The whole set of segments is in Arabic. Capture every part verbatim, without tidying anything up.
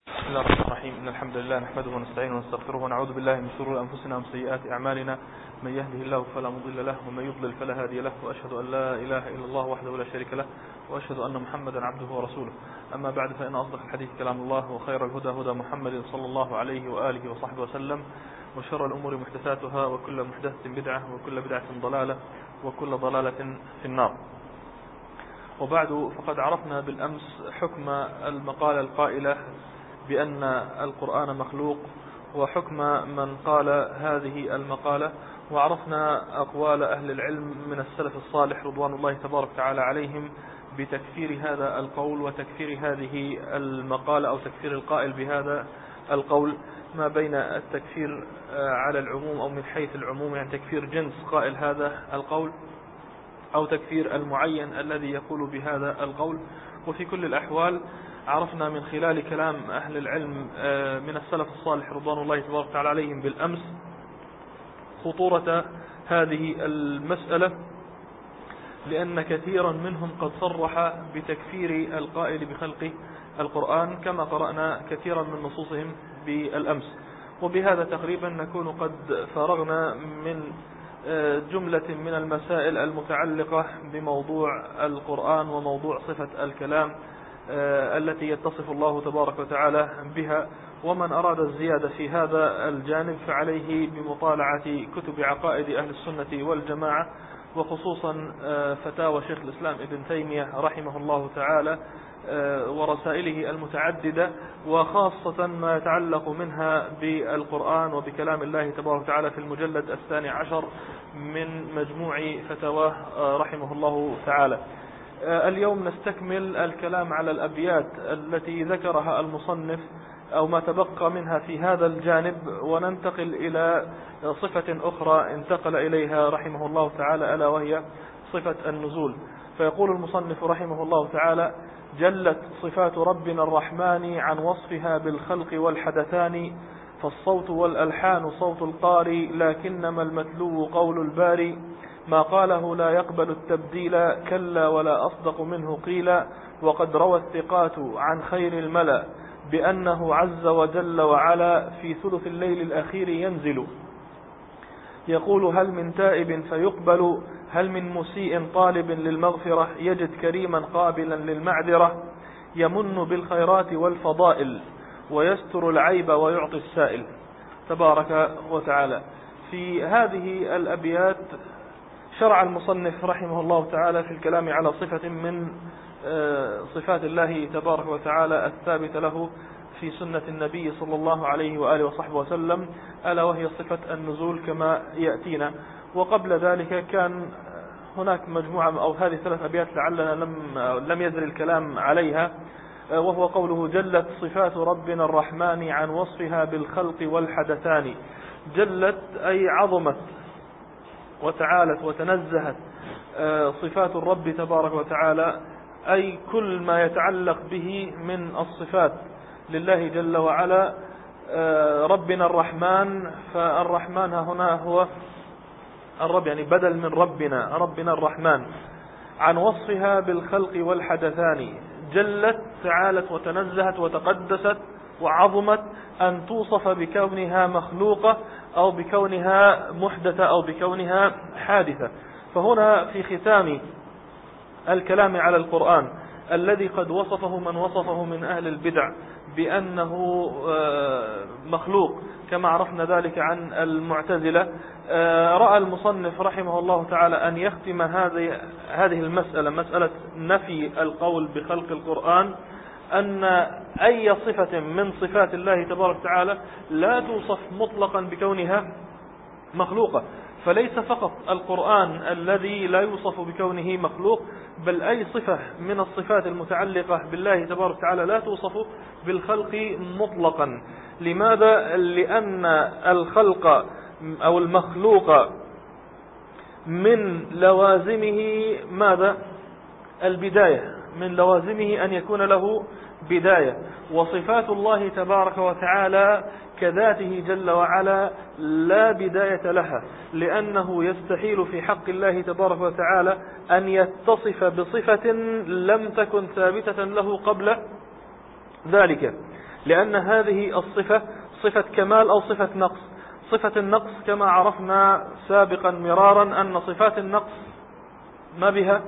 بسم الله الرحمن الرحيم. إن الحمد لله نحمده ونستعينه ونستغفره ونعوذ بالله من شرور أنفسنا ومن سيئات أعمالنا. من يهده الله فلا مضل له ومن يضلل فلا هادي له، وأشهد أن لا إله إلا الله وحده لا شريك له، وأشهد أن محمدا عبده ورسوله. أما بعد، فإن أصدق الحديث كلام الله، وخير الهدى هدى محمد صلى الله عليه وآله وصحبه وسلم، وشر الأمور محدثاتها، وكل محدثة بدعة، وكل بدعة ضلالة، وكل ضلالة في النار. وبعد، فقد عرفنا بالأمس حكم المقالة القائلة بأن القرآن مخلوق، وحكم من قال هذه المقالة، وعرفنا أقوال أهل العلم من السلف الصالح رضوان الله تبارك وتعالى عليهم بتكفير هذا القول وتكفير هذه المقالة، أو تكفير القائل بهذا القول، ما بين التكفير على العموم أو من حيث العموم، يعني تكفير جنس قائل هذا القول، أو تكفير المعين الذي يقول بهذا القول. وفي كل الأحوال عرفنا من خلال كلام أهل العلم من السلف الصالح رضوان الله تبارك وتعالى عليهم بالأمس خطورة هذه المسألة، لأن كثيرا منهم قد صرح بتكفير القائل بخلق القرآن، كما قرأنا كثيرا من نصوصهم بالأمس. وبهذا تقريبا نكون قد فرغنا من جملة من المسائل المتعلقة بموضوع القرآن وموضوع صفة الكلام التي يتصف الله تبارك وتعالى بها. ومن أراد الزيادة في هذا الجانب فعليه بمطالعة كتب عقائد أهل السنة والجماعة، وخصوصا فتاوى شيخ الإسلام ابن تيمية رحمه الله تعالى ورسائله المتعددة، وخاصة ما يتعلق منها بالقرآن وبكلام الله تبارك وتعالى في المجلد الثاني عشر من مجموع فتاواه رحمه الله تعالى. اليوم نستكمل الكلام على الأبيات التي ذكرها المصنف أو ما تبقى منها في هذا الجانب، وننتقل إلى صفة أخرى انتقل إليها رحمه الله تعالى، ألا وهي صفة النزول. فيقول المصنف رحمه الله تعالى: جلت صفات ربنا الرحمن عن وصفها بالخلق والحدثان، فالصوت والألحان صوت القاري، لكنما المتلو قول الباري. ما قاله لا يقبل التبديل، كلا ولا أصدق منه قيلا. وقد روى الثقات عن خير الملأ بأنه عز وجل وعلا في ثلث الليل الأخير ينزل. يقول: هل من تائب فيقبل، هل من مسيء طالب للمغفرة، يجد كريما قابلا للمعذرة. يمن بالخيرات والفضائل، ويستر العيب ويعطي السائل تبارك وتعالى. في هذه الأبيات شرع المصنف رحمه الله تعالى في الكلام على صفة من صفات الله تبارك وتعالى الثابتة له في سنة النبي صلى الله عليه وآله وصحبه وسلم، ألا وهي صفة النزول كما يأتينا. وقبل ذلك كان هناك مجموعة أو هذه ثلاث أبيات لعلنا لم لم يزل الكلام عليها، وهو قوله: جلت صفات ربنا الرحمن عن وصفها بالخلق والحدثان. جلت أي عظمت وتعالت وتنزهت صفات الرب تبارك وتعالى، أي كل ما يتعلق به من الصفات لله جل وعلا ربنا الرحمن. فالرحمن هنا هو الرب، يعني بدل من ربنا، ربنا الرحمن. عن وصفها بالخلق والحدثان، جلت تعالت وتنزهت وتقدست وعظمت أن توصف بكونها مخلوقة أو بكونها محدثة أو بكونها حادثة. فهنا في ختام الكلام على القرآن الذي قد وصفه من وصفه من أهل البدع بأنه مخلوق كما عرفنا ذلك عن المعتزلة، رأى المصنف رحمه الله تعالى أن يختم هذه هذه المسألة، مسألة نفي القول بخلق القرآن، أن أي صفة من صفات الله تبارك وتعالى لا توصف مطلقا بكونها مخلوقة. فليس فقط القرآن الذي لا يوصف بكونه مخلوق، بل أي صفة من الصفات المتعلقة بالله تبارك وتعالى لا توصف بالخلق مطلقا. لماذا؟ لأن الخلق أو المخلوق من لوازمه ماذا؟ البداية، من لوازمه أن يكون له بداية. وصفات الله تبارك وتعالى كذاته جل وعلا لا بداية لها، لأنه يستحيل في حق الله تبارك وتعالى أن يتصف بصفة لم تكن ثابتة له قبل ذلك. لأن هذه الصفة صفة كمال أو صفة نقص. صفة النقص كما عرفنا سابقا مرارا أن صفات النقص ما بها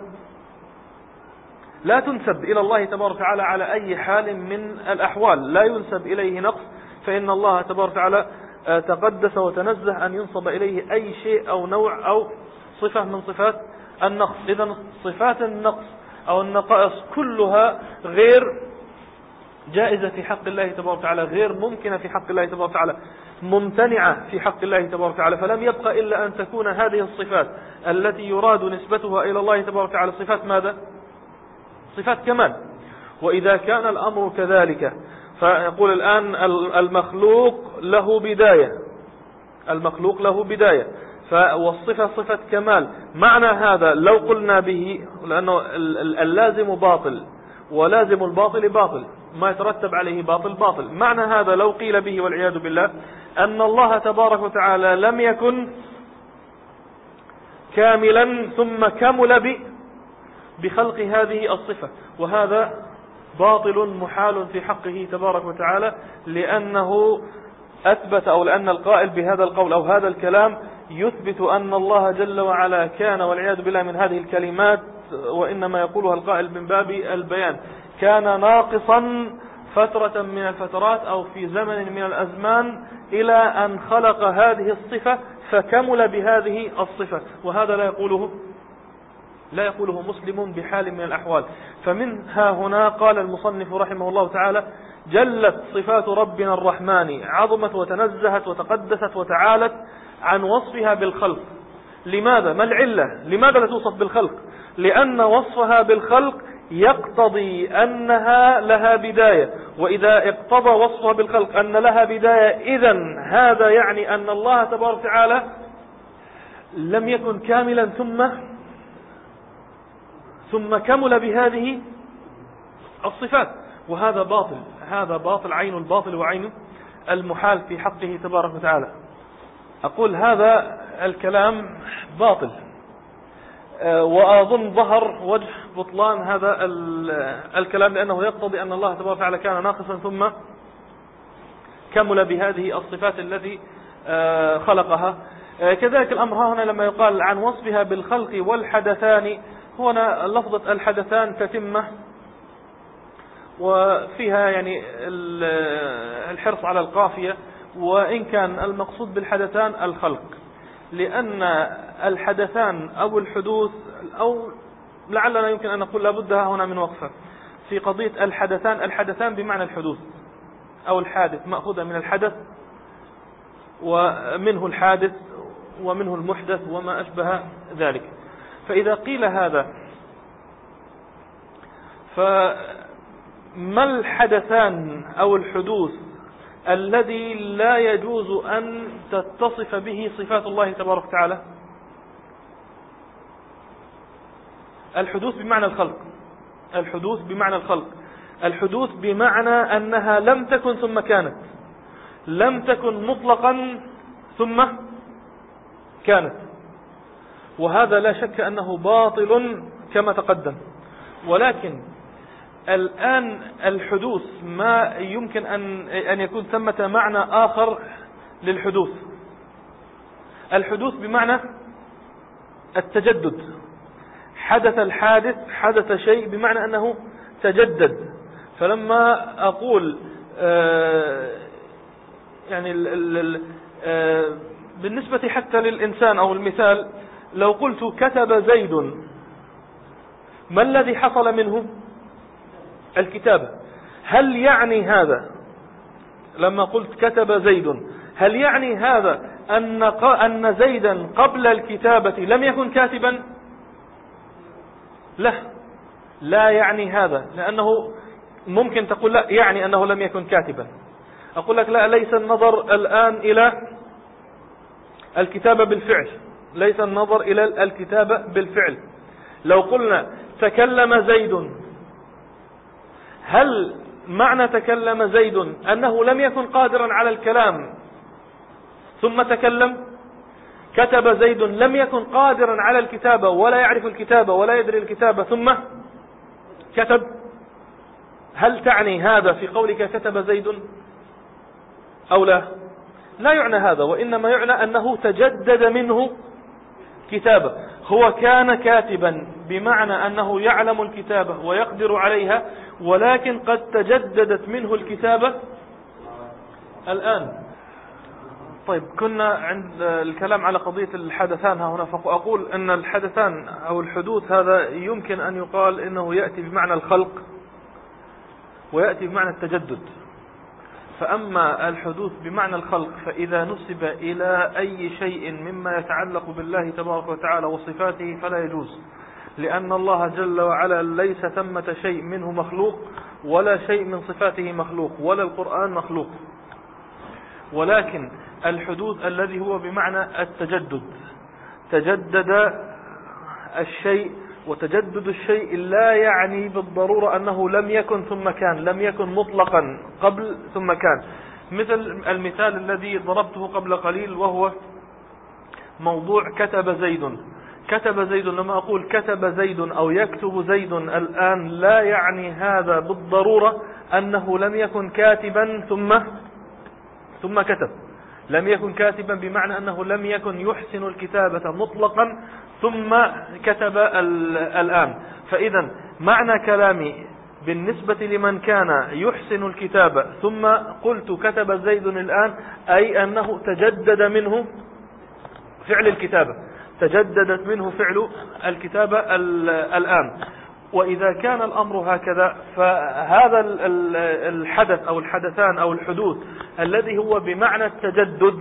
لا تنسب إلى الله تبارك وتعالى على أي حال من الأحوال، لا ينسب إليه نقص، فإن الله تبارك وتعالى تقدس وتنزه أن ينصب إليه أي شيء أو نوع أو صفة من صفات النقص. إذن صفات النقص أو النقائص كلها غير جائزة في حق الله تبارك وتعالى، غير ممكنة في حق الله تبارك وتعالى، ممتنعة في حق الله تبارك وتعالى. فلم يبقى إلا أن تكون هذه الصفات التي يراد نسبتها إلى الله تبارك وتعالى صفات ماذا؟ صفات كمال. وإذا كان الأمر كذلك فيقول الآن المخلوق له بداية، المخلوق له بداية، والصفة صفة كمال. معنى هذا لو قلنا به، لأنه اللازم باطل ولازم الباطل باطل، ما يترتب عليه باطل باطل. معنى هذا لو قيل به والعياذ بالله أن الله تبارك وتعالى لم يكن كاملا ثم كمل بخلق هذه الصفة، وهذا باطل محال في حقه تبارك وتعالى، لأنه أثبت أو لأن القائل بهذا القول أو هذا الكلام يثبت أن الله جل وعلا كان والعياذ بالله من هذه الكلمات، وإنما يقولها القائل من باب البيان، كان ناقصا فترة من الفترات أو في زمن من الأزمان إلى أن خلق هذه الصفة فكمل بهذه الصفة، وهذا لا يقوله لا يقوله مسلم بحال من الأحوال. فمنها هنا قال المصنف رحمه الله تعالى: جلت صفات ربنا الرحمن، عظمت وتنزهت وتقدست وتعالت عن وصفها بالخلق. لماذا؟ ما العلة؟ لماذا لا توصف بالخلق؟ لأن وصفها بالخلق يقتضي أنها لها بداية، وإذا اقتضى وصفها بالخلق أن لها بداية إذن هذا يعني أن الله تبارك وتعالى لم يكن كاملا ثم ثم كمل بهذه الصفات، وهذا باطل، هذا باطل عين الباطل وعين المحال في حقه تبارك وتعالى. أقول هذا الكلام باطل، وأظن ظهر وجه بطلان هذا الكلام، لأنه يقتضي أن الله تبارك وتعالى كان ناقصا ثم كمل بهذه الصفات التي خلقها. كذلك الأمر هنا لما يقال عن وصفها بالخلق والحدثان، هنا لفظة الحدثان تتمة وفيها يعني الحرص على القافية، وإن كان المقصود بالحدثان الخلق، لأن الحدثان أو الحدوث، أو لعلنا يمكن أن نقول لابدها هنا من وقفة في قضية الحدثان. الحدثان بمعنى الحدوث أو الحادث، مأخوذة من الحدث ومنه الحادث ومنه المحدث وما أشبه ذلك. فإذا قيل هذا فما الحدثان أو الحدوث الذي لا يجوز أن تتصف به صفات الله تبارك وتعالى؟ الحدوث بمعنى الخلق، الحدوث بمعنى الخلق، الحدوث بمعنى أنها لم تكن ثم كانت، لم تكن مطلقا ثم كانت، وهذا لا شك أنه باطل كما تقدم. ولكن الآن الحدوث ما يمكن أن أن يكون ثمة معنى آخر للحدوث. الحدوث بمعنى التجدد، حدث الحادث، حدث شيء بمعنى أنه تجدد. فلما أقول آه يعني ال ال آه بالنسبة حتى للإنسان أو المثال، لو قلت كتب زيد، ما الذي حصل منه؟ الكتابة. هل يعني هذا لما قلت كتب زيد، هل يعني هذا أن أن زيدا قبل الكتابة لم يكن كاتبا؟ لا، لا يعني هذا، لأنه ممكن تقول لا يعني أنه لم يكن كاتبا. أقول لك لا، ليس النظر الآن إلى الكتابة بالفعل، ليس النظر إلى الكتابة بالفعل. لو قلنا تكلم زيد، هل معنى تكلم زيد أنه لم يكن قادرا على الكلام ثم تكلم؟ كتب زيد لم يكن قادرا على الكتابة ولا يعرف الكتابة ولا يدري الكتابة ثم كتب. هل تعني هذا في قولك كتب زيد أو لا؟ لا يعنى هذا، وإنما يعنى أنه تجدد منه كتابة. هو كان كاتبا بمعنى أنه يعلم الكتابة ويقدر عليها، ولكن قد تجددت منه الكتابة الآن. طيب، كنا عند الكلام على قضية الحدثان ها هنا، فأقول أن الحدثان أو الحدوث هذا يمكن أن يقال إنه يأتي بمعنى الخلق ويأتي بمعنى التجدد. فأما الحدوث بمعنى الخلق فإذا نسب إلى أي شيء مما يتعلق بالله تبارك وتعالى وصفاته فلا يجوز، لأن الله جل وعلا ليس ثمة شيء منه مخلوق ولا شيء من صفاته مخلوق ولا القرآن مخلوق. ولكن الحدوث الذي هو بمعنى التجدد، تجدد الشيء، وتجدد الشيء لا يعني بالضرورة أنه لم يكن ثم كان، لم يكن مطلقا قبل ثم كان. مثل المثال الذي ضربته قبل قليل، وهو موضوع كتب زيد. كتب زيد، لما أقول كتب زيد أو يكتب زيد الآن، لا يعني هذا بالضرورة أنه لم يكن كاتبا ثم ثم كتب. لم يكن كاتبا بمعنى أنه لم يكن يحسن الكتابة مطلقا ثم كتب الآن. فإذا معنى كلامي بالنسبة لمن كان يحسن الكتابة ثم قلت كتب زيد الآن، أي أنه تجدد منه فعل الكتابة، تجددت منه فعل الكتابة الآن. وإذا كان الأمر هكذا، فهذا الحدث أو الحدثان أو الحدوث الذي هو بمعنى التجدد،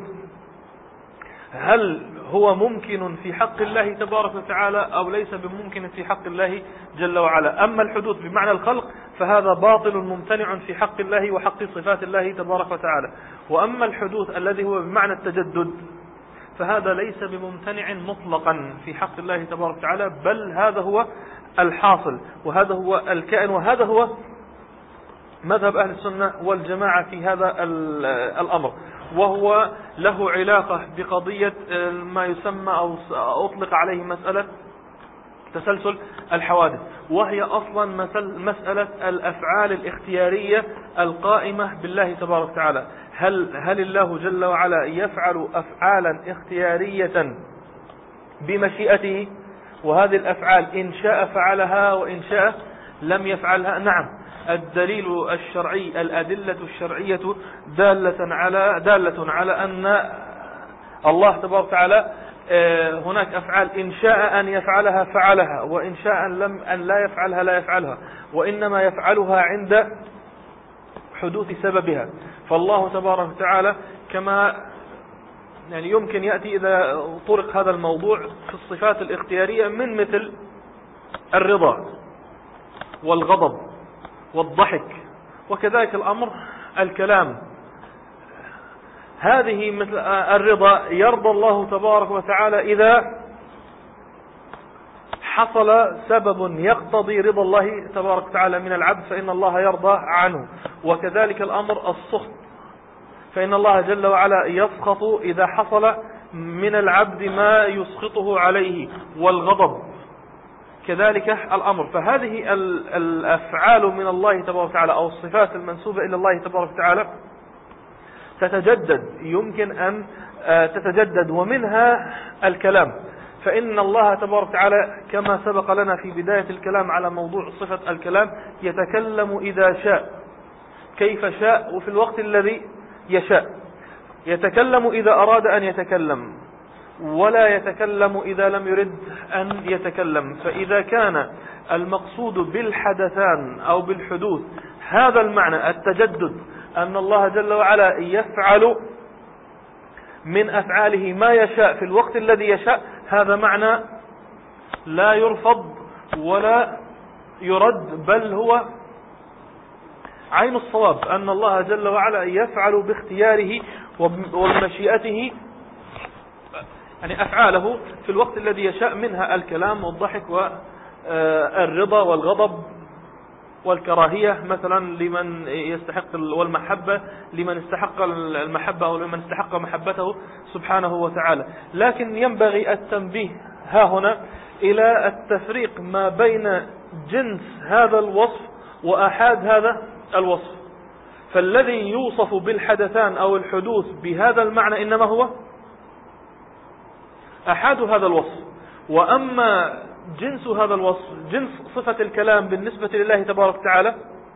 هل هو ممكن في حق الله تبارك وتعالى أو ليس بممكن في حق الله جل وعلا؟ أما الحدوث بمعنى الخلق فهذا باطل ممتنع في حق الله وحق صفات الله تبارك وتعالى. وأما الحدوث الذي هو بمعنى التجدد فهذا ليس بممتنع مطلقا في حق الله تبارك وتعالى، بل هذا هو الحاصل وهذا هو الكائن، وهذا هو مذهب أهل السنة والجماعة في هذا الأمر. وهو له علاقة بقضية ما يسمى أو أطلق عليه مسألة تسلسل الحوادث، وهي أصلا مسألة الأفعال الاختيارية القائمة بالله تبارك وتعالى. هل, هل الله جل وعلا يفعل أفعالا اختيارية بمشيئته، وهذه الأفعال إن شاء فعلها وإن شاء لم يفعلها؟ نعم، الدليل الشرعي، الأدلة الشرعية دالة على دالة على أن الله تبارك وتعالى هناك أفعال إن شاء أن يفعلها فعلها، وإن شاء لم أن لا يفعلها لا يفعلها، وإنما يفعلها عند حدوث سببها. فالله تبارك وتعالى كما يعني يمكن يأتي إذا طرق هذا الموضوع في الصفات الاختيارية من مثل الرضا والغضب والضحك، وكذلك الأمر الكلام. هذه مثل الرضا، يرضى الله تبارك وتعالى إذا حصل سبب يقتضي رضا الله تبارك وتعالى من العبد فإن الله يرضى عنه. وكذلك الأمر السخط، فإن الله جل وعلا يسخط إذا حصل من العبد ما يسخطه عليه، والغضب كذلك الأمر. فهذه الأفعال من الله تبارك وتعالى أو الصفات المنسوبة إلى الله تبارك وتعالى تتجدد، يمكن أن تتجدد، ومنها الكلام. فإن الله تبارك وتعالى كما سبق لنا في بداية الكلام على موضوع صفة الكلام يتكلم إذا شاء كيف شاء وفي الوقت الذي يشاء، يتكلم إذا أراد أن يتكلم، ولا يتكلم إذا لم يرد أن يتكلم. فإذا كان المقصود بالحدثان أو بالحدوث هذا المعنى التجدد، أن الله جل وعلا يفعل من أفعاله ما يشاء في الوقت الذي يشاء، هذا معنى لا يرفض ولا يرد، بل هو عين الصواب، أن الله جل وعلا يفعل باختياره وبمشيئته يعني أفعاله في الوقت الذي يشاء، منها الكلام والضحك والرضا والغضب والكراهية مثلا لمن يستحق، والمحبة لمن استحق المحبة أو لمن استحق محبته سبحانه وتعالى. لكن ينبغي التنبيه ها هنا إلى التفريق ما بين جنس هذا الوصف وآحاد هذا الوصف. فالذي يوصف بالحدثان أو الحدوث بهذا المعنى إنما هو آحاد هذا الوصف. وأما جنس هذا الوصف، جنس صفة الكلام بالنسبة لله تبارك وتعالى،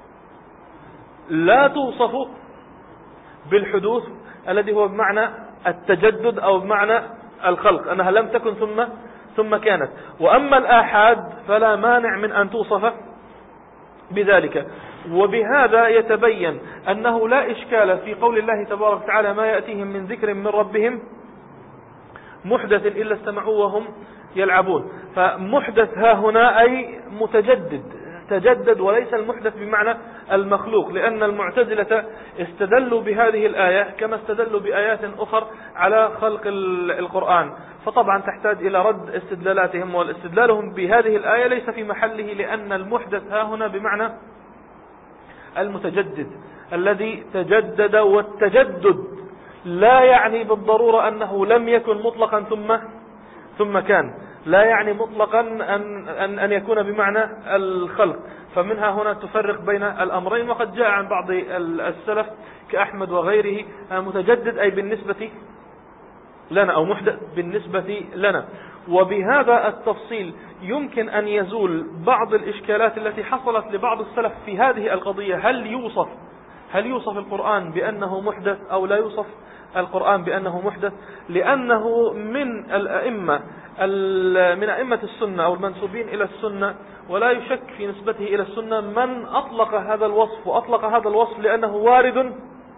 لا توصف بالحدوث الذي هو بمعنى التجدد أو بمعنى الخلق، أنها لم تكن ثم ثم كانت. وأما الآحاد فلا مانع من أن توصف بذلك. وبهذا يتبين أنه لا إشكال في قول الله تبارك وتعالى ما يأتيهم من ذكر من ربهم محدث إلا استمعوا وهم يلعبون. فمحدث ها هنا أي متجدد، تجدد، وليس المحدث بمعنى المخلوق، لأن المعتزلة استدلوا بهذه الآية كما استدلوا بآيات أخرى على خلق القرآن، فطبعا تحتاج إلى رد استدلالاتهم، والاستدلالهم بهذه الآية ليس في محله، لأن المحدث ها هنا بمعنى المتجدد الذي تجدد. والتجدد لا يعني بالضرورة أنه لم يكن مطلقا ثم ثم كان، لا يعني مطلقا أن, أن, أن يكون بمعنى الخلق. فمنها هنا تفرق بين الأمرين. وقد جاء عن بعض السلف كأحمد وغيره متجدد أي بالنسبة لنا، أو محدث بالنسبة لنا. وبهذا التفصيل يمكن أن يزول بعض الإشكالات التي حصلت لبعض السلف في هذه القضية. هل يوصف هل يوصف القرآن بأنه محدث أو لا يوصف القرآن بأنه محدث؟ لأنه من الأئمة من أئمة السنة أو المنسوبين إلى السنة، ولا يشك في نسبته إلى السنة، من أطلق هذا الوصف، وأطلق هذا الوصف لأنه وارد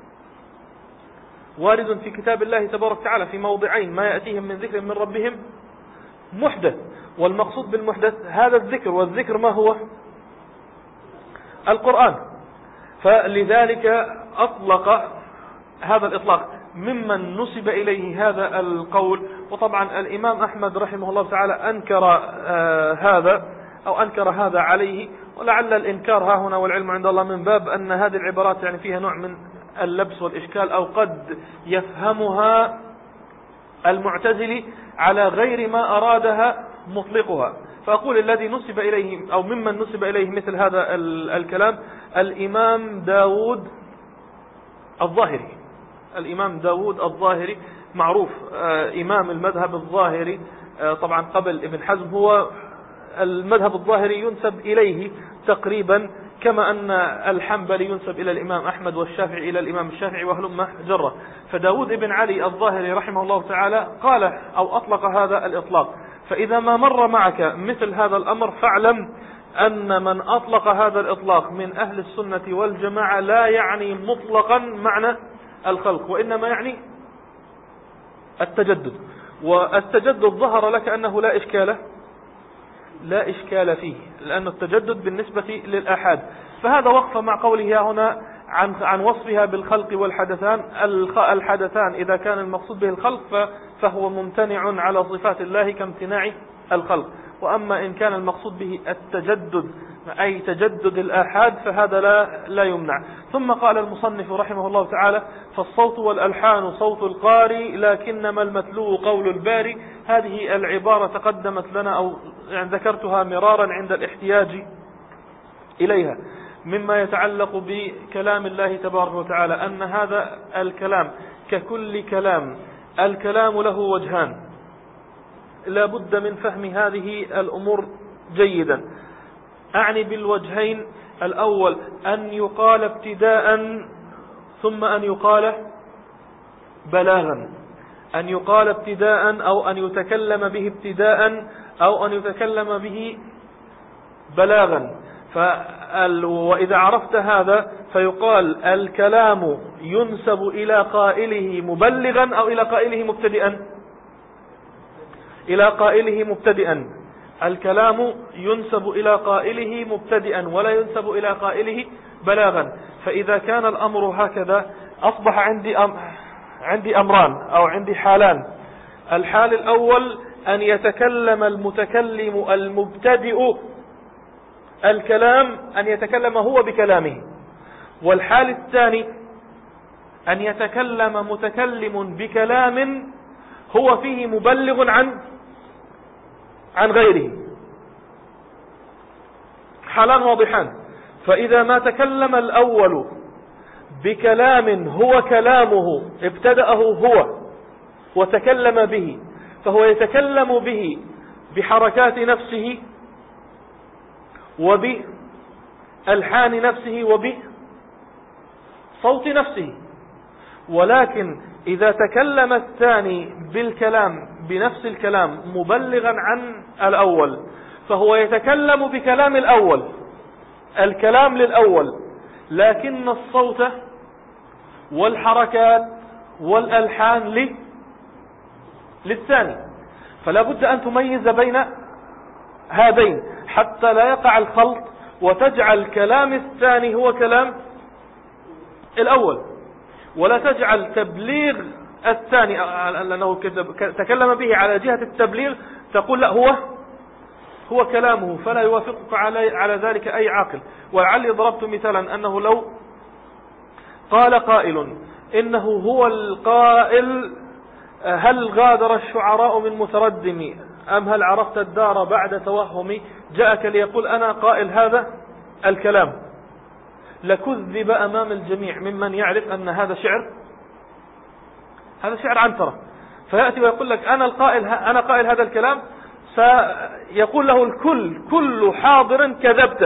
وارد في كتاب الله تبارك وتعالى في موضعين: ما يأتيهم من ذكر من ربهم محدث. والمقصود بالمحدث هذا الذكر، والذكر ما هو؟ القرآن. فلذلك أطلق هذا الإطلاق ممن نسب إليه هذا القول. وطبعا الإمام أحمد رحمه الله تعالى أنكر آه هذا أو أنكر هذا عليه، ولعل الإنكار ها هنا والعلم عند الله من باب أن هذه العبارات يعني فيها نوع من اللبس والإشكال، أو قد يفهمها المعتزلي على غير ما أرادها مطلقها. فأقول الذي نسب إليه أو ممن نسب إليه مثل هذا الكلام الإمام داود الظاهري. الإمام داود الظاهري معروف إمام المذهب الظاهري، طبعا قبل ابن حزم. هو المذهب الظاهري ينسب إليه تقريبا كما أن الحنبلي ينسب إلى الإمام أحمد، والشافعي إلى الإمام الشافعي، وهلم جرة. فداود ابن علي الظاهري رحمه الله تعالى قال أو أطلق هذا الإطلاق. فإذا ما مر معك مثل هذا الأمر فاعلم أن من أطلق هذا الإطلاق من أهل السنة والجماعة لا يعني مطلقا معنى الخلق، وإنما يعني التجدد. والتجدد ظهر لك أنه لا إشكال لا إشكال فيه، لأن التجدد بالنسبة للآحاد. فهذا وقف مع قوله هنا عن عن وصفها بالخلق والحدثان. الحدثان إذا كان المقصود به الخلق فهو ممتنع على صفات الله كامتناع الخلق، وأما إن كان المقصود به التجدد أي تجدد الآحاد فهذا لا لا يمنع. ثم قال المصنف رحمه الله تعالى: فالصوت والألحان صوت القاري لكنما المتلو قول الباري. هذه العبارة تقدمت لنا أو يعني ذكرتها مرارا عند الاحتياج إليها، مما يتعلق بكلام الله تبارك وتعالى، أن هذا الكلام ككل كلام الكلام له وجهان، لا بد من فهم هذه الأمور جيدا. أعني بالوجهين: الأول أن يقال ابتداء ثم أن يقال بلاغا، أن يقال ابتداء أو أن يتكلم به ابتداء أو أن يتكلم به بلاغا. وإذا عرفت هذا فيقال الكلام ينسب إلى قائله مبلغا أو إلى قائله مبتدئا. إلى قائله مبتدئا. الكلام ينسب إلى قائله مبتدئا ولا ينسب إلى قائله بلاغا. فإذا كان الأمر هكذا أصبح عندي أم عندي أمران أو عندي حالان. الحال الأول أن يتكلم المتكلم المبتدئ الكلام أن يتكلم هو بكلامه. والحال الثاني أن يتكلم متكلم بكلام هو فيه مبلغ عن عن غيره. حالان واضحان. فإذا ما تكلم الأول بكلام هو كلامه ابتدأه هو وتكلم به، فهو يتكلم به بحركات نفسه وبألحان نفسه وبصوت نفسه. ولكن إذا تكلم الثاني بالكلام بنفس الكلام مبلغا عن الأول، فهو يتكلم بكلام الأول، الكلام للأول، لكن الصوت والحركات والألحان لي للثاني. فلا بد أن تميز بين هذين حتى لا يقع الخلط وتجعل كلام الثاني هو كلام الأول، ولا تجعل تبليغ الثاني لأنه تكلم به على جهة التبليغ تقول لا هو هو كلامه، فلا يوافقك على على ذلك أي عاقل. ولعلي ضربت مثالا أنه لو قال قائل إنه هو القائل هل غادر الشعراء من متردم أم هل عرفت الدار بعد توهمي، جاءك ليقول أنا قائل هذا الكلام، لكذب أمام الجميع ممن يعرف أن هذا شعر هذا شعر عنترة. فيأتي ويقول لك أنا القائل أنا قائل هذا الكلام، سيقول له الكل كل حاضر كذبته.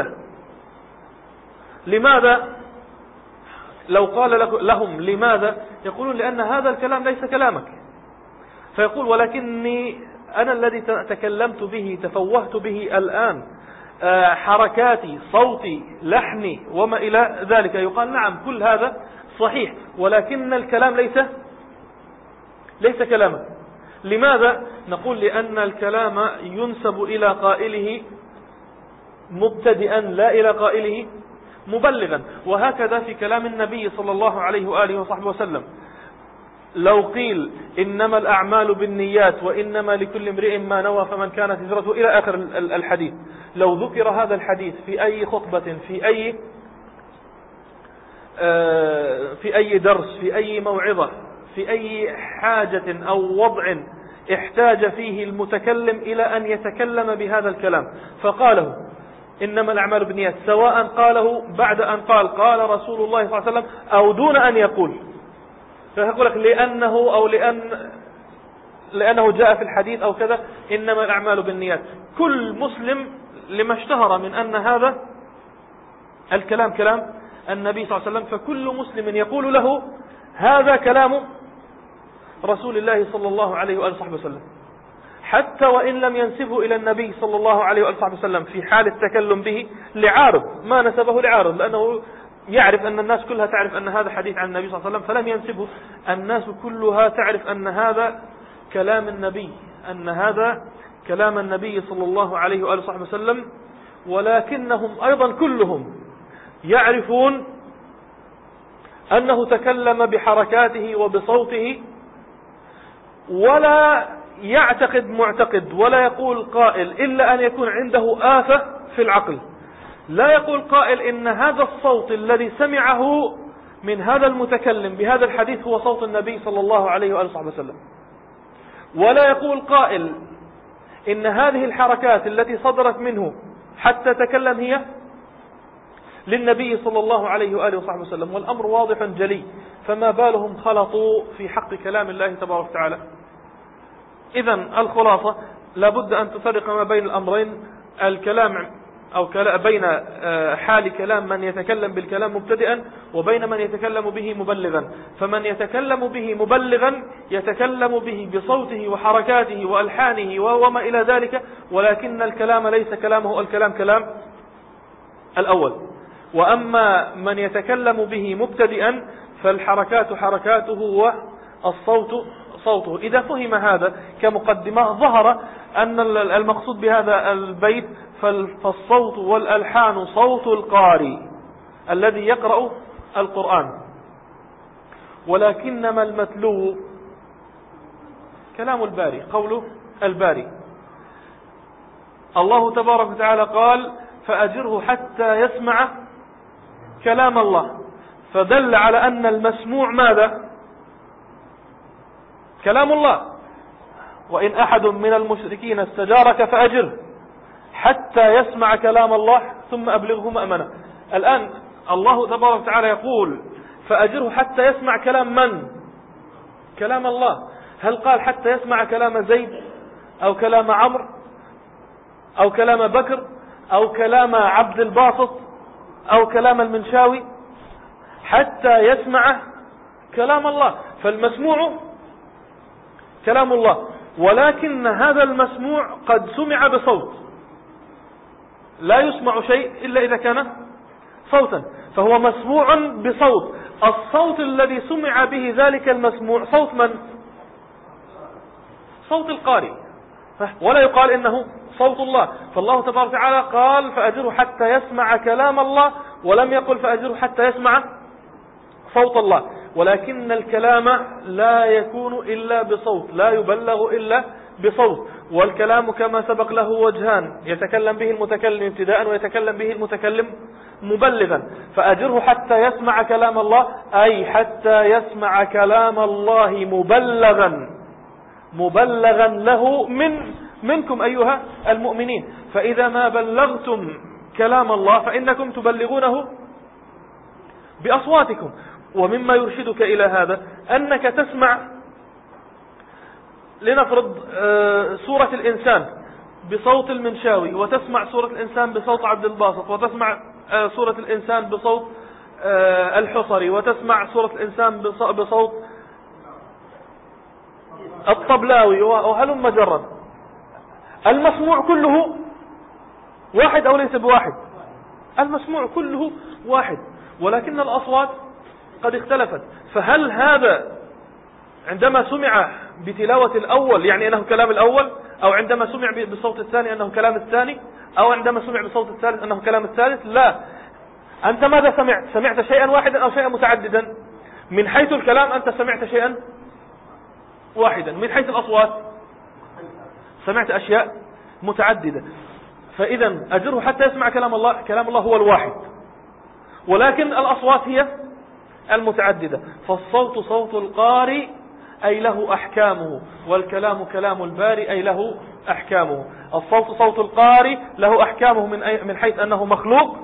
لماذا؟ لو قال لهم لماذا يقولون لأن هذا الكلام ليس كلامك. فيقول ولكني أنا الذي تكلمت به تفوهت به الآن، حركاتي صوتي لحني وما إلى ذلك. يقال نعم كل هذا صحيح، ولكن الكلام ليس ليس كلامك. لماذا؟ نقول لأن الكلام ينسب إلى قائله مبتدئا لا إلى قائله مبلغا. وهكذا في كلام النبي صلى الله عليه وآله وصحبه وسلم، لو قيل إنما الأعمال بالنيات وإنما لكل امرئ ما نوى فمن كانت هجرته إلى آخر الحديث، لو ذكر هذا الحديث في أي خطبة في أي في أي درس في أي موعظة في أي حاجة أو وضع احتاج فيه المتكلم إلى أن يتكلم بهذا الكلام فقاله إنما الأعمال بالنيات، سواء قاله بعد أن قال قال رسول الله صلى الله عليه وسلم أو دون أن يقول، فيقول لك لأنه أو لأن لأنه جاء في الحديث أو كذا، إنما الأعمال بالنيات. كل مسلم لما اشتهر من أن هذا الكلام كلام النبي صلى الله عليه وسلم، فكل مسلم يقول له هذا كلام رسول الله صلى الله عليه وآله وصحبه وسلم، حتى وإن لم ينسبه إلى النبي صلى الله عليه وآله وصحبه وسلم في حال التكلم به لعارض، ما نسبه لعارض، لأنه يعرف أن الناس كلها تعرف أن هذا حديث عن النبي صلى الله عليه وسلم فلم ينسبه. الناس كلها تعرف أن هذا كلام النبي، أن هذا كلام النبي صلى الله عليه وآله وصحبه وسلم، ولكنهم أيضا كلهم يعرفون أنه تكلم بحركاته وبصوته، ولا يعتقد معتقد ولا يقول قائل إلا أن يكون عنده آفة في العقل. لا يقول قائل إن هذا الصوت الذي سمعه من هذا المتكلم بهذا الحديث هو صوت النبي صلى الله عليه وآله وصحبه وسلم، ولا يقول قائل إن هذه الحركات التي صدرت منه حتى تكلم هي للنبي صلى الله عليه وآله وصحبه وسلم. والأمر واضح جلي، فما بالهم خلطوا في حق كلام الله تبارك وتعالى. إذن الخلاصة لابد أن تفرق ما بين الأمرين، الكلام أو بين حال كلام من يتكلم بالكلام مبتدئا وبين من يتكلم به مبلغا. فمن يتكلم به مبلغا يتكلم به بصوته وحركاته وألحانه وما إلى ذلك، ولكن الكلام ليس كلامه، الكلام كلام الأول. وأما من يتكلم به مبتدئا فالحركات حركاته والصوت صوته. إذا فهم هذا كمقدمة ظهر أن المقصود بهذا البيت فالصوت والألحان صوت القارئ الذي يقرأ القرآن، ولكنما المتلو كلام الباري، قول الباري. الله تبارك وتعالى قال فأجره حتى يسمع كلام الله، فدل على أن المسموع ماذا؟ كلام الله. وإن أحد من المشركين استجارك فأجره حتى يسمع كلام الله ثم أبلغه مأمنة. الآن الله تبارك وتعالى يقول فأجره حتى يسمع كلام من؟ كلام الله. هل قال حتى يسمع كلام زيد أو كلام عمرو أو كلام بكر أو كلام عبد الباسط أو كلام المنشاوي؟ حتى يسمع كلام الله. فالمسموع كلام الله، ولكن هذا المسموع قد سمع بصوت، لا يسمع شيء إلا إذا كان صوتا، فهو مسموع بصوت. الصوت الذي سمع به ذلك المسموع صوت من؟ صوت القارئ، ولا يقال إنه صوت الله. فالله تبارك وتعالى قال فأجره حتى يسمع كلام الله، ولم يقل فأجره حتى يسمع صوت الله. ولكن الكلام لا يكون إلا بصوت، لا يبلغ إلا بصوت. والكلام كما سبق له وجهان، يتكلم به المتكلم ابتداء ويتكلم به المتكلم مبلغا. فأجره حتى يسمع كلام الله، أي حتى يسمع كلام الله مبلغا مبلغا له من منكم أيها المؤمنين. فإذا ما بلغتم كلام الله فإنكم تبلغونه بأصواتكم. ومما يرشدك إلى هذا أنك تسمع، لنفرض سورة الإنسان بصوت المنشاوي، وتسمع سورة الإنسان بصوت عبد الباسط، وتسمع سورة الإنسان بصوت الحصري، وتسمع سورة الإنسان بصوت الطبلاوي، وهلم جرا. المسموع كله واحد أو ليس بواحد؟ المسموع كله واحد، ولكن الأصوات قد اختلفت. فهل هذا عندما سمع بتلاوة الأول يعني أنه كلام الأول، أو عندما سمع بصوت الثاني أنه كلام الثاني، أو عندما سمع بصوت الثالث أنه كلام الثالث؟ لا. أنت ماذا سمعت؟ سمعت شيئا واحدا أو شيئا متعددا؟ من حيث الكلام أنت سمعت شيئا واحدا، من حيث الأصوات سمعت أشياء متعددة. فإذا أجره حتى يسمع كلام الله، كلام الله هو الواحد، ولكن الأصوات هي المتعددة. فالصوت صوت القارئ أي له أحكامه، والكلام كلام الباري أي له أحكامه. الصوت صوت القارئ له أحكامه من من حيث أنه مخلوق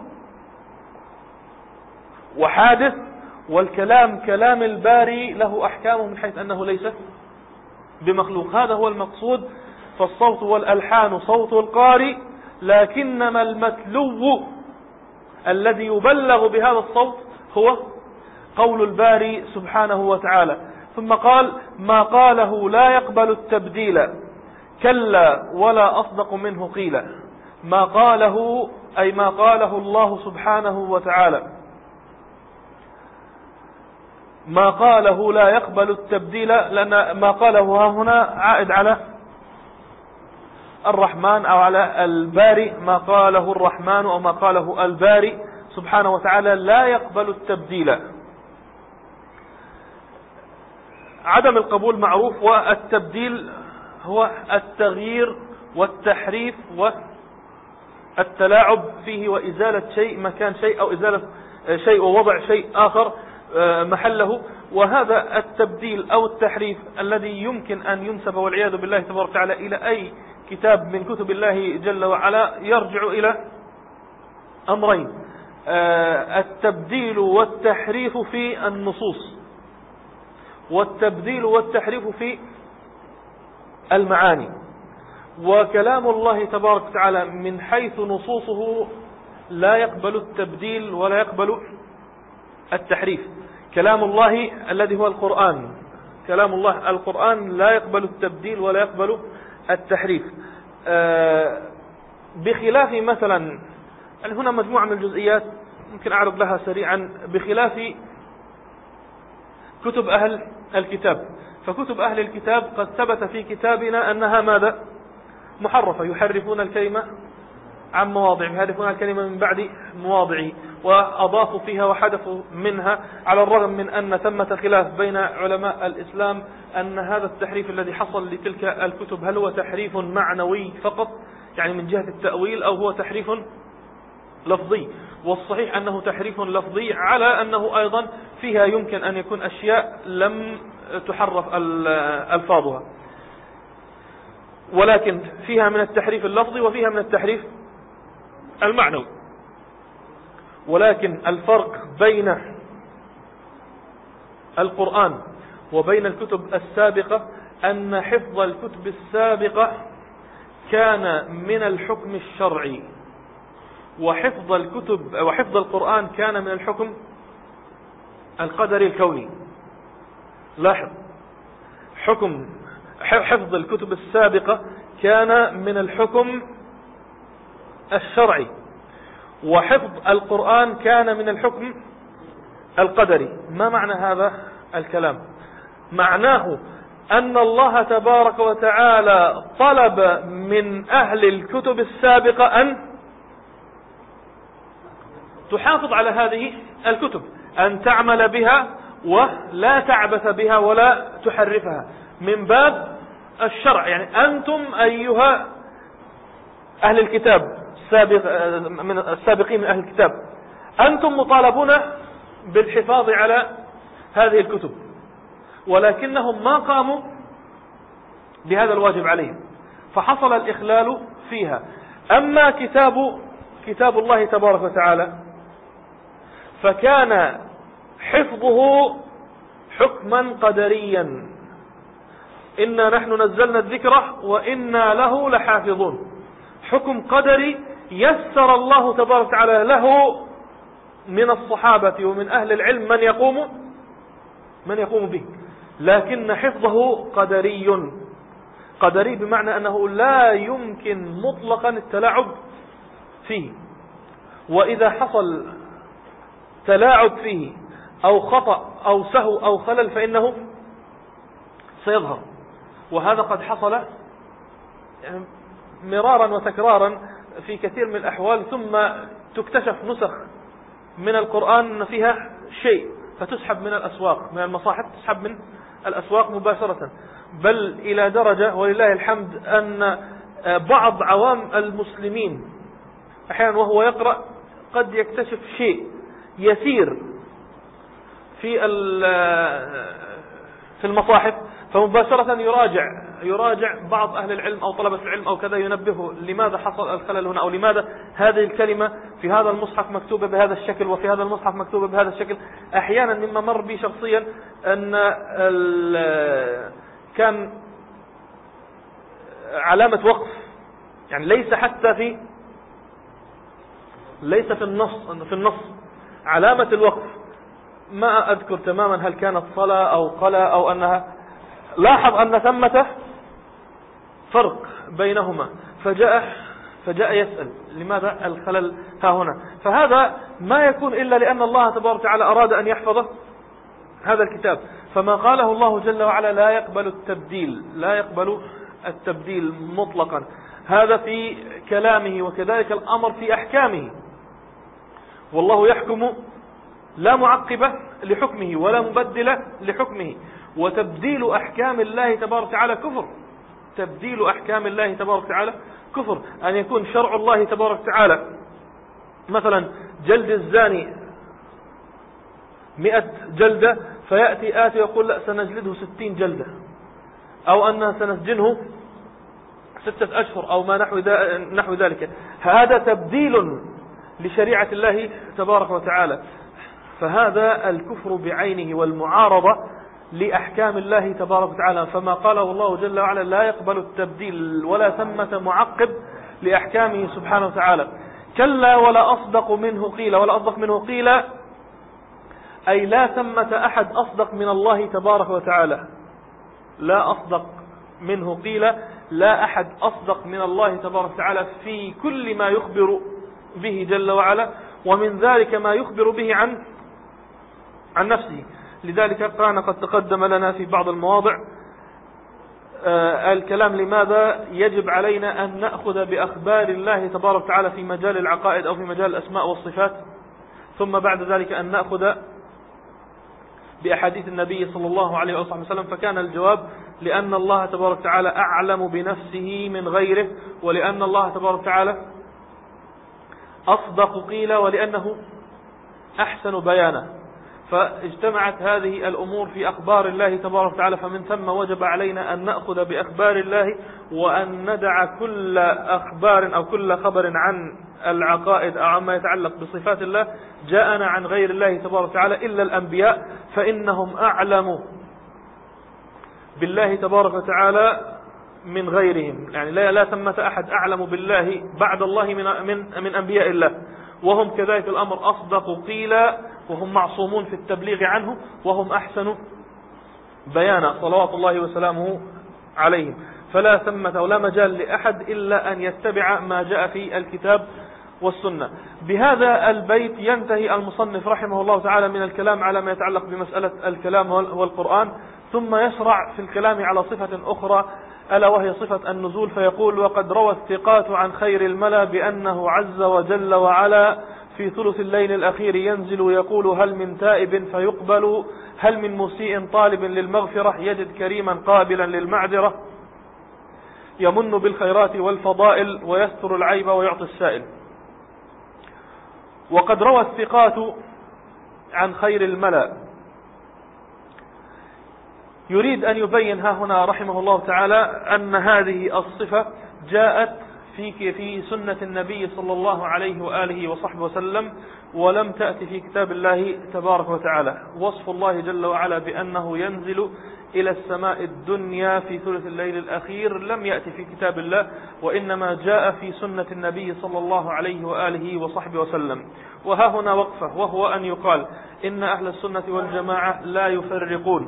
وحادث، والكلام كلام الباري له أحكامه من حيث أنه ليس بمخلوق. هذا هو المقصود. فالصوت والألحان صوت القارئ، لكنما المتلو الذي يبلغ بهذا الصوت هو قول الباري سبحانه وتعالى. ثم قال ما قاله لا يقبل التبديل، كلا ولا أصدق منه قيلا. ما قاله أي ما قاله الله سبحانه وتعالى، ما قاله لا يقبل التبديل، لأن ما قاله هنا عائد على الرحمن أو على الباري. ما قاله الرحمن أو ما قاله الباري سبحانه وتعالى لا يقبل التبديل. عدم القبول معروف، والتبديل هو التغيير والتحريف والتلاعب فيه، وإزالة شيء مكان شيء، أو إزالة شيء ووضع شيء آخر محله. وهذا التبديل أو التحريف الذي يمكن أن ينسب والعياذ بالله تبارك وتعالى إلى أي كتاب من كتب الله جل وعلا يرجع إلى أمرين: التبديل والتحريف في النصوص، والتبديل والتحريف في المعاني. وكلام الله تبارك وتعالى من حيث نصوصه لا يقبل التبديل ولا يقبل التحريف. كلام الله الذي هو القرآن، كلام الله القرآن لا يقبل التبديل ولا يقبل التحريف، بخلاف مثلا هنا مجموعة من الجزئيات ممكن أعرض لها سريعا. بخلاف كتب أهل الكتاب، فكتب أهل الكتاب قد ثبت في كتابنا أنها ماذا؟ محرفة، يحرفون الكلمة عن مواضعه، يحرفون الكلمة من بعد مواضعه، وأضافوا فيها وحدثوا منها، على الرغم من أن ثمة خلاف بين علماء الإسلام أن هذا التحريف الذي حصل لتلك الكتب هل هو تحريف معنوي فقط يعني من جهة التأويل، أو هو تحريف لفظي. والصحيح أنه تحريف لفظي، على أنه أيضا فيها يمكن أن يكون أشياء لم تحرف ألفاظها، ولكن فيها من التحريف اللفظي وفيها من التحريف المعنوي. ولكن الفرق بين القرآن وبين الكتب السابقة أن حفظ الكتب السابقة كان من الحكم الشرعي، وحفظ الكتب وحفظ القرآن كان من الحكم القدري الكوني. لاحظ، حكم حفظ الكتب السابقة كان من الحكم الشرعي، وحفظ القرآن كان من الحكم القدري. ما معنى هذا الكلام؟ معناه أن الله تبارك وتعالى طلب من أهل الكتب السابقة أن تحافظ على هذه الكتب، أن تعمل بها ولا تعبث بها ولا تحرفها، من باب الشرع. يعني أنتم أيها أهل الكتاب السابق من السابقين من أهل الكتاب، أنتم مطالبون بالحفاظ على هذه الكتب، ولكنهم ما قاموا بهذا الواجب عليهم، فحصل الإخلال فيها. أما كتاب كتاب الله تبارك وتعالى فكان حفظه حكما قدريا، إنا نحن نزلنا الذكر وإنا له لحافظون. حكم قدري يسر الله تبارك وتعالى له من الصحابة ومن أهل العلم من يقوم من يقوم به، لكن حفظه قدري. قدري بمعنى أنه لا يمكن مطلقا التلاعب فيه، وإذا حصل تلاعب فيه أو خطأ أو سهو أو خلل فإنه سيظهر. وهذا قد حصل مرارا وتكرارا في كثير من الأحوال، ثم تكتشف نسخ من القرآن فيها شيء فتسحب من الأسواق، من المصاحف تسحب من الأسواق مباشرة، بل إلى درجة ولله الحمد أن بعض عوام المسلمين أحيانا وهو يقرأ قد يكتشف شيء يسير في في المصاحف، فمباشرة يراجع يراجع بعض أهل العلم أو طلبة العلم أو كذا، ينبهه لماذا حصل الخلل هنا، أو لماذا هذه الكلمة في هذا المصحف مكتوبة بهذا الشكل وفي هذا المصحف مكتوبة بهذا الشكل. أحيانا مما مر بي شخصيا أن كان علامة وقف، يعني ليس حتى في ليس في النص في النص علامة الوقف، ما أذكر تماما هل كانت صلاة أو قلا أو أنها، لاحظ أن ثمة فرق بينهما، فجاء فجاء يسأل لماذا الخلل ها هنا. فهذا ما يكون إلا لأن الله تبارك وتعالى أراد أن يحفظ هذا الكتاب. فما قاله الله جل وعلا لا يقبل التبديل، لا يقبل التبديل مطلقا، هذا في كلامه، وكذلك الأمر في أحكامه. والله يحكم لا معقب لحكمه ولا مبدل لحكمه، وتبديل أحكام الله تبارك وتعالى كفر. تبديل أحكام الله تبارك وتعالى كفر، أن يكون شرع الله تبارك وتعالى مثلا جلد الزاني مئة جلدة، فيأتي آتي يقول لا سنجلده ستين جلدة، أو أن سنسجنه ستة أشهر أو ما نحو ذلك. هذا تبديل لشريعة الله تبارك وتعالى، فهذا الكفر بعينه والمعارضة لأحكام الله تبارك وتعالى. فما قاله الله جل وعلا لا يقبل التبديل ولا ثمة معقب لأحكامه سبحانه وتعالى. كلا ولا أصدق منه قيل، ولا أصدق منه قيل أي لا ثمة أحد أصدق من الله تبارك وتعالى. لا أصدق منه قيل، لا أحد أصدق من الله تبارك وتعالى في كل ما يخبر به جل وعلا، ومن ذلك ما يخبر به عن عن نفسه. لذلك كان قد تقدم لنا في بعض المواضع آه الكلام لماذا يجب علينا أن نأخذ بأخبار الله تبارك وتعالى في مجال العقائد أو في مجال الأسماء والصفات، ثم بعد ذلك أن نأخذ بأحاديث النبي صلى الله عليه وسلم. فكان الجواب لأن الله تبارك وتعالى أعلم بنفسه من غيره، ولأن الله تبارك وتعالى أصدق قيل، ولأنه أحسن بيانا. فاجتمعت هذه الأمور في أخبار الله تبارك وتعالى، فمن ثم وجب علينا أن نأخذ بأخبار الله وأن ندع كل أخبار أو كل خبر عن العقائد أو عما يتعلق بصفات الله جاءنا عن غير الله تبارك وتعالى إلا الأنبياء، فإنهم أعلم بالله تبارك وتعالى من غيرهم. يعني لا لا ثمة أحد أعلم بالله بعد الله من من من أنبياء الله، وهم كذلك الأمر أصدق قيلا، وهم معصومون في التبليغ عنه، وهم أحسن بيانا صلوات الله وسلامه عليهم. فلا ثمة ولا مجال لأحد إلا أن يتبع ما جاء في الكتاب والسنة. بهذا البيت ينتهي المصنف رحمه الله تعالى من الكلام على ما يتعلق بمسألة الكلام والقرآن، ثم يشرع في الكلام على صفة أخرى ألا وهي صفة النزول، فيقول: وقد روى الثقات عن خير الملا بأنه عز وجل وعلا في ثلث الليل الأخير ينزل ويقول: هل من تائب فيقبل، هل من مسيء طالب للمغفرة، يجد كريما قابلا للمعذرة، يمن بالخيرات والفضائل ويستر العيب ويعطي السائل. وقد روى الثقات عن خير الملا، يريد أن يبين ها هنا رحمه الله تعالى أن هذه الصفة جاءت في في سنة النبي صلى الله عليه وآله وصحبه وسلم، ولم تأتي في كتاب الله تبارك وتعالى. وصف الله جل وعلا بأنه ينزل إلى السماء الدنيا في ثلث الليل الأخير لم يأتي في كتاب الله، وإنما جاء في سنة النبي صلى الله عليه وآله وصحبه وسلم. وها هنا وقفة، وهو أن يقال إن أهل السنة والجماعة لا يفرقون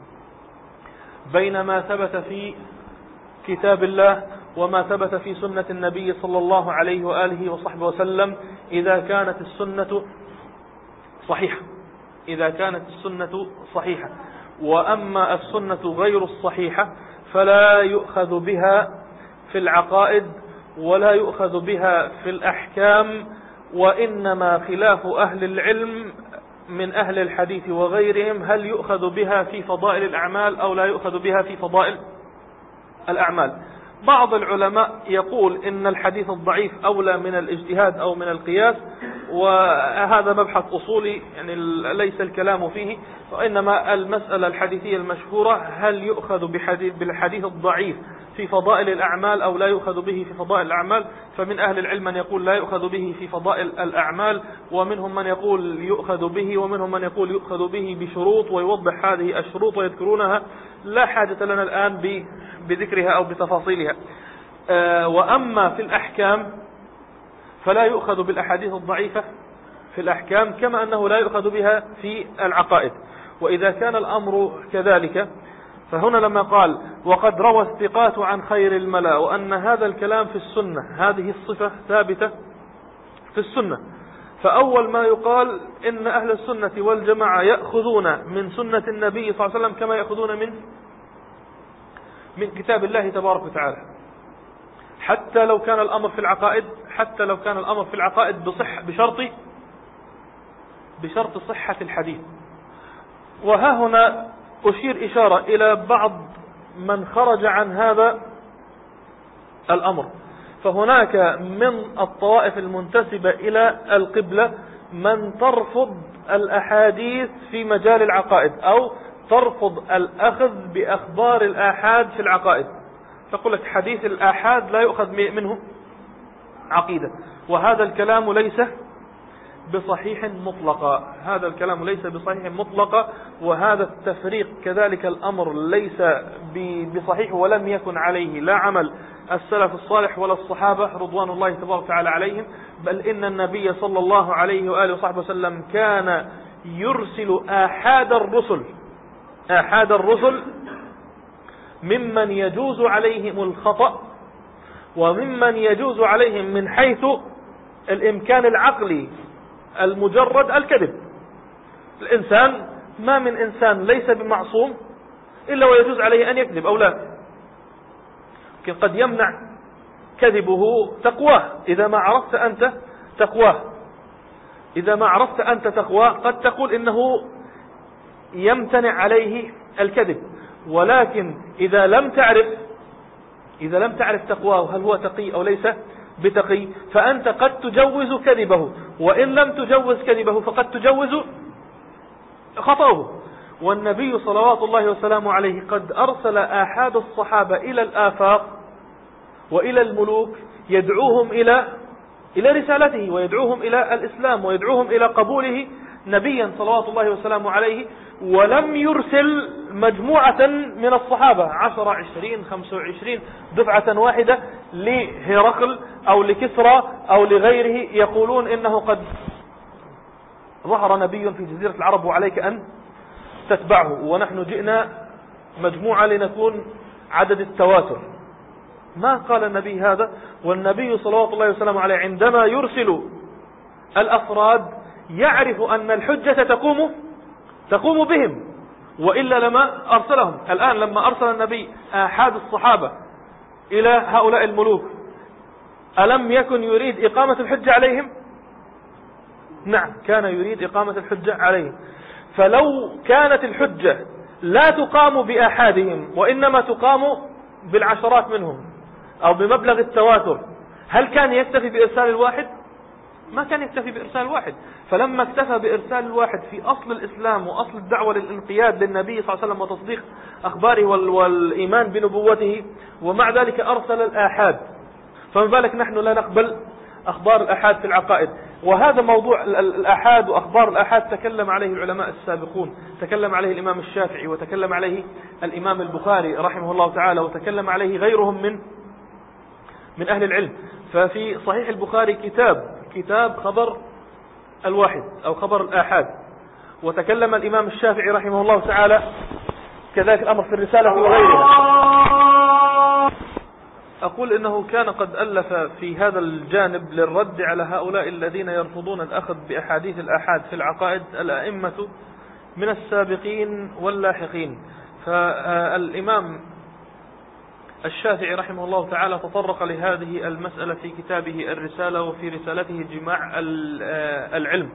بين ما ثبت في كتاب الله وما ثبت في سنة النبي صلى الله عليه وآله وصحبه وسلم إذا كانت السنة صحيحة إذا كانت السنة صحيحة وأما السنة غير الصحيحة فلا يؤخذ بها في العقائد ولا يؤخذ بها في الأحكام، وإنما خلاف أهل العلم من أهل الحديث وغيرهم هل يؤخذ بها في فضائل الأعمال أو لا يؤخذ بها في فضائل الأعمال. بعض العلماء يقول إن الحديث الضعيف أولى من الاجتهاد أو من القياس، وهذا مبحث أصولي يعني ليس الكلام فيه، وإنما المسألة الحديثية المشهورة هل يؤخذ بحديث بالحديث الضعيف في فضائل الأعمال أو لا يؤخذ به في فضائل الأعمال. فمن أهل العلم من يقول لا يؤخذ به في فضائل الأعمال، ومنهم من يقول يؤخذ به، ومنهم من يقول يؤخذ به بشروط ويوضح هذه الشروط ويذكرونها، لا حاجة لنا الآن بذكرها أو بتفاصيلها. وأما في الأحكام فلا يؤخذ بالأحاديث الضعيفة في الأحكام كما أنه لا يؤخذ بها في العقائد. وإذا كان الأمر كذلك فهنا لما قال وقد روى الثقات عن خير الملا وأن هذا الكلام في السنة، هذه الصفة ثابتة في السنة، فأول ما يقال إن أهل السنة والجماعة يأخذون من سنة النبي صلى الله عليه وسلم كما يأخذون من من كتاب الله تبارك وتعالى، حتى لو كان الأمر في العقائد حتى لو كان الأمر في العقائد بصح بشرط بشرط صحة الحديث. وها هنا أشير إشارة إلى بعض من خرج عن هذا الأمر. فهناك من الطوائف المنتسبة إلى القبلة من ترفض الأحاديث في مجال العقائد أو ترفض الأخذ بأخبار الآحاد في العقائد، فقل لك حديث الآحاد لا يؤخذ منه عقيدة، وهذا الكلام ليس بصحيح مطلقا هذا الكلام ليس بصحيح مطلقا وهذا التفريق كذلك الأمر ليس بصحيح، ولم يكن عليه لا عمل السلف الصالح ولا الصحابة رضوان الله تبارك وتعالى عليهم، بل إن النبي صلى الله عليه وآله وصحبه وسلم كان يرسل آحاد الرسل آحاد الرسل ممن يجوز عليهم الخطأ وممن يجوز عليهم من حيث الإمكان العقلي المجرد الكذب. الإنسان ما من إنسان ليس بمعصوم إلا ويجوز عليه أن يكذب أو لا، لكن قد يمنع كذبه تقواه. إذا ما عرفت أنت تقواه إذا ما عرفت أنت تقواه قد تقول إنه يمتنع عليه الكذب، ولكن إذا لم تعرف إذا لم تعرف تقواه هل هو تقي أو ليس بتقي فأنت قد تجوز كذبه، وإن لم تجوز كذبه فقد تجوز خطأه. والنبي صلوات الله وسلامه عليه قد أرسل آحاد الصحابة إلى الآفاق وإلى الملوك يدعوهم إلى إلى رسالته ويدعوهم إلى الإسلام ويدعوهم إلى قبوله نبيا صلوات الله وسلامه عليه، ولم يرسل مجموعة من الصحابة عشرة عشرين خمسة وعشرين دفعة واحدة لهرقل أو لكسرى أو لغيره يقولون إنه قد ظهر نبي في جزيرة العرب وعليك أن تتبعه، ونحن جئنا مجموعة لنكون عدد التواتر. ما قال النبي هذا. والنبي صلوات الله وسلامه عليه عندما يرسل الأفراد يعرف أن الحجة تقوم تقوم بهم، وإلا لما أرسلهم. الآن لما أرسل النبي آحاد الصحابة إلى هؤلاء الملوك ألم يكن يريد إقامة الحجة عليهم؟ نعم، كان يريد إقامة الحجة عليهم. فلو كانت الحجة لا تقام بآحادهم وإنما تقام بالعشرات منهم أو بمبلغ التواتر، هل كان يكتفي بإرسال الواحد؟ ما كان يكتفي بإرسال الواحد. فلما اكتفى بإرسال الواحد في أصل الإسلام وأصل الدعوة للانقياد للنبي صلى الله عليه وسلم وتصديق أخباره والإيمان بنبوته، ومع ذلك أرسل الآحاد، فما بالك نحن لا نقبل أخبار الآحاد في العقائد. وهذا موضوع الآحاد وأخبار الآحاد تكلم عليه العلماء السابقون، تكلم عليه الإمام الشافعي وتكلم عليه الإمام البخاري رحمه الله تعالى، وتكلم عليه غيرهم من من أهل العلم. ففي صحيح البخاري كتاب كتاب خبر الواحد أو خبر الآحاد، وتكلم الإمام الشافعي رحمه الله تعالى كذلك الأمر في الرسالة وغيرها. أقول إنه كان قد ألف في هذا الجانب للرد على هؤلاء الذين يرفضون الأخذ بأحاديث الآحاد في العقائد الأئمة من السابقين واللاحقين. فالإمام الشافعي رحمه الله تعالى تطرق لهذه المسألة في كتابه الرسالة وفي رسالته جماع العلم،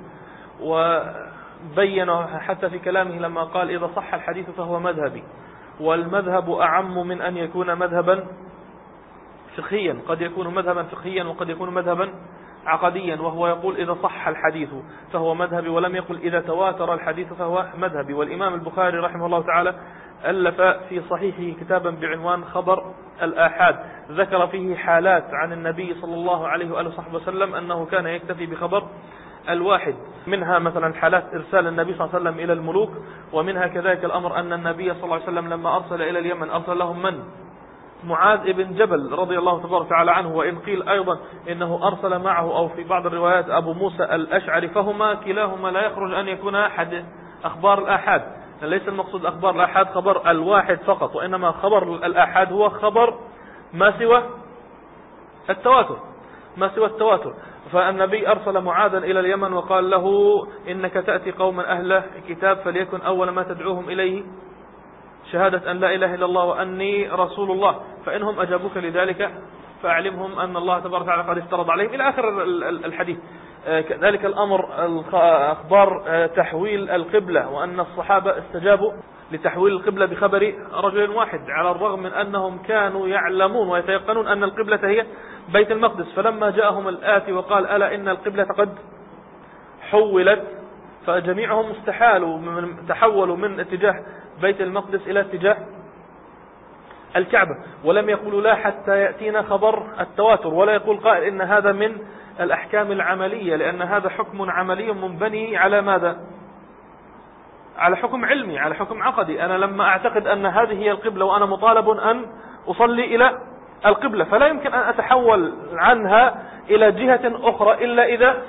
وبين حتى في كلامه لما قال إذا صح الحديث فهو مذهبي، والمذهب أعم من أن يكون مذهبا فقهيا، قد يكون مذهبا فقهيا وقد يكون مذهبا عقديا. وهو يقول إذا صح الحديث فهو مذهبي، ولم يقل إذا تواتر الحديث فهو مذهبي. والإمام البخاري رحمه الله تعالى ألف في صحيحه كتابا بعنوان خبر الآحاد، ذكر فيه حالات عن النبي صلى الله عليه وآله وصحبه وسلم أنه كان يكتفي بخبر الواحد، منها مثلا حالات إرسال النبي صلى الله عليه وسلم إلى الملوك، ومنها كذلك الأمر أن النبي صلى الله عليه وسلم لما أرسل إلى اليمن أرسل لهم من؟ معاذ بن جبل رضي الله تبارك وتعالى عنه. وإن قيل أيضا إنه أرسل معه أو في بعض الروايات أبو موسى الأشعري، فهما كلاهما لا يخرج أن يكون أحد أخبار الآحاد. ليس المقصود أخبار الآحاد خبر الواحد فقط، وإنما خبر الآحاد هو خبر ما سوى التواتر ما سوى التواتر. فالنبي أرسل معاذا إلى اليمن وقال له إنك تأتي قوما أهل كتاب فليكن أول ما تدعوهم إليه شهادة أن لا إله إلا الله وأني رسول الله، فإنهم أجابوك لذلك فأعلمهم أن الله تبارك وتعالى قد افترض عليهم إلى آخر الحديث. كذلك الأمر أخبار تحويل القبلة، وأن الصحابة استجابوا لتحويل القبلة بخبر رجل واحد، على الرغم من أنهم كانوا يعلمون ويتيقنون أن القبلة هي بيت المقدس. فلما جاءهم الآتي وقال ألا إن القبلة قد حولت، فجميعهم استحالوا من تحولوا من اتجاه بيت المقدس إلى اتجاه الكعبة، ولم يقولوا لا حتى يأتينا خبر التواتر. ولا يقول قائل إن هذا من الأحكام العملية، لأن هذا حكم عملي منبني على ماذا؟ على حكم علمي، على حكم عقدي. أنا لما أعتقد أن هذه هي القبلة وأنا مطالب أن أصلي إلى القبلة، فلا يمكن أن أتحول عنها إلى جهة أخرى إلا إذا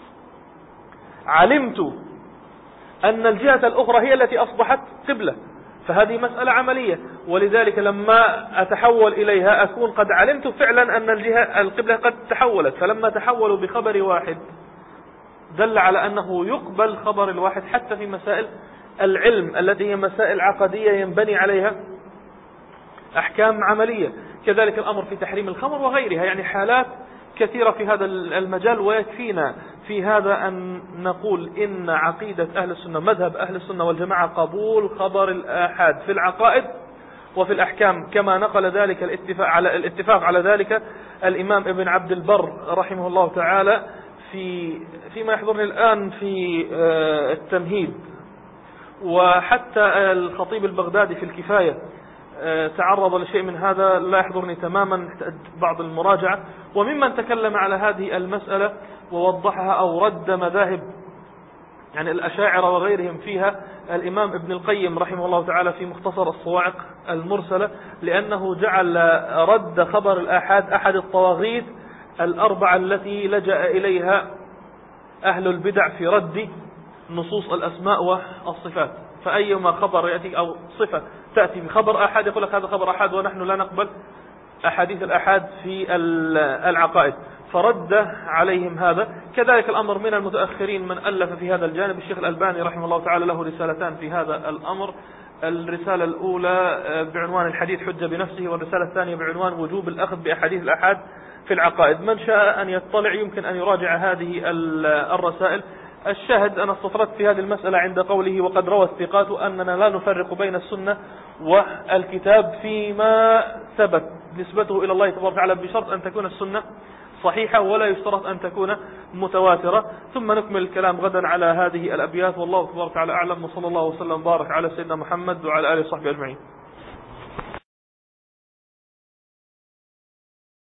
علمت أن الجهة الأخرى هي التي أصبحت قبلة. فهذه مسألة عملية، ولذلك لما أتحول إليها أكون قد علمت فعلا أن الجهة القبلة قد تحولت. فلما تحولوا بخبر واحد دل على أنه يقبل خبر الواحد حتى في مسائل العلم التي هي مسائل عقدية ينبني عليها أحكام عملية. كذلك الأمر في تحريم الخمر وغيرها، يعني حالات كثيرة في هذا المجال. ويكفينا في هذا أن نقول إن عقيدة أهل السنة مذهب أهل السنة والجماعة قبول خبر الآحاد في العقائد وفي الأحكام، كما نقل ذلك الاتفاق على الاتفاق على ذلك الإمام ابن عبد البر رحمه الله تعالى في فيما يحضرني الآن في التمهيد. وحتى الخطيب البغدادي في الكفاية تعرض لشيء من هذا، لا يحضرني تماما، نحتاج بعض المراجعة. وممن تكلم على هذه المسألة ووضحها أو رد مذاهب يعني الأشاعرة وغيرهم فيها الإمام ابن القيم رحمه الله تعالى في مختصر الصواعق المرسلة، لأنه جعل رد خبر الآحاد أحد الطواغيت الأربعة التي لجأ إليها أهل البدع في رد نصوص الأسماء والصفات. فأيما خبر يأتي أو صفة تأتي بخبر آحاد يقول لك هذا خبر آحاد ونحن لا نقبل أحاديث الآحاد في العقائد، فرد عليهم هذا. كذلك الأمر من المتأخرين من ألف في هذا الجانب، الشيخ الألباني رحمه الله تعالى له رسالتان في هذا الأمر، الرسالة الأولى بعنوان الحديث حجة بنفسه، والرسالة الثانية بعنوان وجوب الأخذ بأحاديث الآحاد في العقائد. من شاء أن يطلع يمكن أن يراجع هذه الرسائل. الشاهد أنا استطردت في هذه المسألة عند قوله وقد روى الثقات أننا لا نفرق بين السنة والكتاب فيما ثبت نسبته إلى الله تبارك وتعالى، بشرط أن تكون السنة صحيحة ولا يشترط أن تكون متواترة. ثم نكمل الكلام غدا على هذه الأبيات، والله تبارك وتعالى أعلم، وصلى الله وسلم وبارك على سيدنا محمد وعلى آله وصحبه أجمعين.